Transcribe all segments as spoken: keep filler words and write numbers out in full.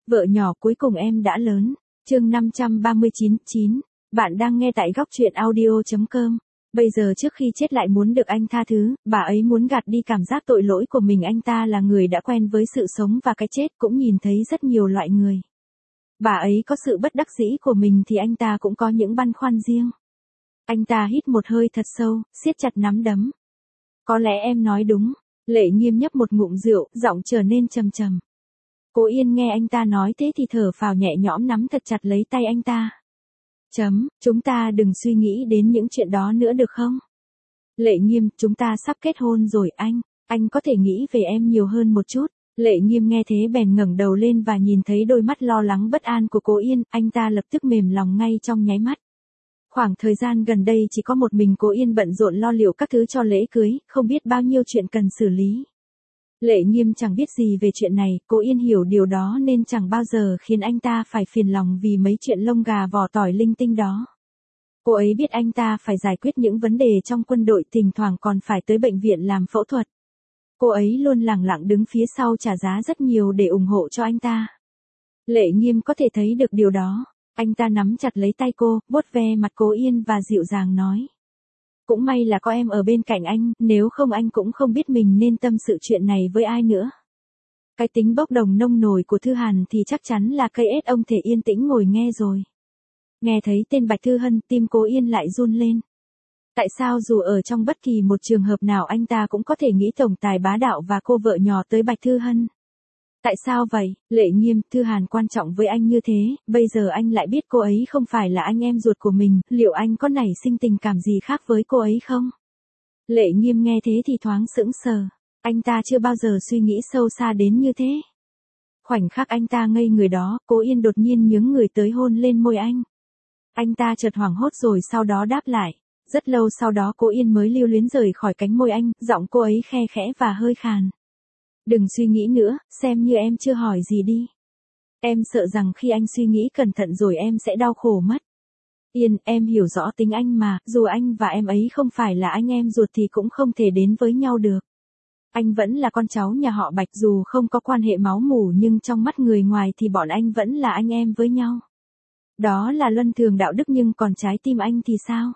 Vợ nhỏ cuối cùng em đã lớn. Chương năm trăm ba mươi chín, chín. Bạn đang nghe tại góc truyện audio chấm com. Bây giờ trước khi chết lại muốn được anh tha thứ, bà ấy muốn gạt đi cảm giác tội lỗi của mình. Anh ta là người đã quen với sự sống và cái chết, cũng nhìn thấy rất nhiều loại người. Bà ấy có sự bất đắc dĩ của mình thì anh ta cũng có những băn khoăn riêng. Anh ta hít một hơi thật sâu, siết chặt nắm đấm. Có lẽ em nói đúng. Lệ Nghiêm nhấp một ngụm rượu, giọng trở nên trầm trầm. Cố Yên nghe anh ta nói thế thì thở phào nhẹ nhõm, nắm thật chặt lấy tay anh ta. Chấm, chúng ta đừng suy nghĩ đến những chuyện đó nữa được không? Lệ Nghiêm, chúng ta sắp kết hôn rồi anh, anh có thể nghĩ về em nhiều hơn một chút. Lệ Nghiêm nghe thế bèn ngẩng đầu lên và nhìn thấy đôi mắt lo lắng bất an của Cố Yên, anh ta lập tức mềm lòng ngay trong nháy mắt. Khoảng thời gian gần đây chỉ có một mình Cố Yên bận rộn lo liệu các thứ cho lễ cưới, không biết bao nhiêu chuyện cần xử lý. Lệ Nghiêm chẳng biết gì về chuyện này, Cố Yên hiểu điều đó nên chẳng bao giờ khiến anh ta phải phiền lòng vì mấy chuyện lông gà vỏ tỏi linh tinh đó. Cô ấy biết anh ta phải giải quyết những vấn đề trong quân đội, thỉnh thoảng còn phải tới bệnh viện làm phẫu thuật. Cô ấy luôn lẳng lặng đứng phía sau trả giá rất nhiều để ủng hộ cho anh ta. Lệ Nghiêm có thể thấy được điều đó, anh ta nắm chặt lấy tay cô, vuốt ve mặt Cố Yên và dịu dàng nói. Cũng may là có em ở bên cạnh anh, nếu không anh cũng không biết mình nên tâm sự chuyện này với ai nữa. Cái tính bốc đồng nông nổi của Thư Hàn thì chắc chắn là cây ết ông thể yên tĩnh ngồi nghe rồi. Nghe thấy tên Bạch Thư Hân, tim Cố Yên lại run lên. Tại sao dù ở trong bất kỳ một trường hợp nào anh ta cũng có thể nghĩ tổng tài bá đạo và cô vợ nhỏ tới Bạch Thư Hân? Tại sao vậy? Lệ Nghiêm, Thư Hàn quan trọng với anh như thế, bây giờ anh lại biết cô ấy không phải là anh em ruột của mình, liệu anh có nảy sinh tình cảm gì khác với cô ấy không? Lệ Nghiêm nghe thế thì thoáng sững sờ, anh ta chưa bao giờ suy nghĩ sâu xa đến như thế. Khoảnh khắc anh ta ngây người đó, Cố Yên đột nhiên nhướng người tới hôn lên môi anh. Anh ta chợt hoảng hốt rồi sau đó đáp lại. Rất lâu sau đó Cố Yên mới lưu luyến rời khỏi cánh môi anh, giọng cô ấy khe khẽ và hơi khàn. Đừng suy nghĩ nữa, xem như em chưa hỏi gì đi. Em sợ rằng khi anh suy nghĩ cẩn thận rồi em sẽ đau khổ mất. Yên, em hiểu rõ tính anh mà, dù anh và em ấy không phải là anh em ruột thì cũng không thể đến với nhau được. Anh vẫn là con cháu nhà họ Bạch, dù không có quan hệ máu mủ nhưng trong mắt người ngoài thì bọn anh vẫn là anh em với nhau. Đó là luân thường đạo đức, nhưng còn trái tim anh thì sao?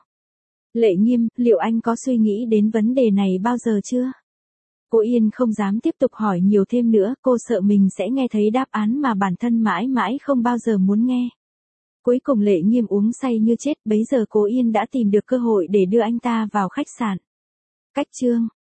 Lệ Nghiêm, liệu anh có suy nghĩ đến vấn đề này bao giờ chưa? Cố Yên không dám tiếp tục hỏi nhiều thêm nữa, cô sợ mình sẽ nghe thấy đáp án mà bản thân mãi mãi không bao giờ muốn nghe. Cuối cùng Lệ Nghiêm uống say như chết, bấy giờ Cố Yên đã tìm được cơ hội để đưa anh ta vào khách sạn. Cách chương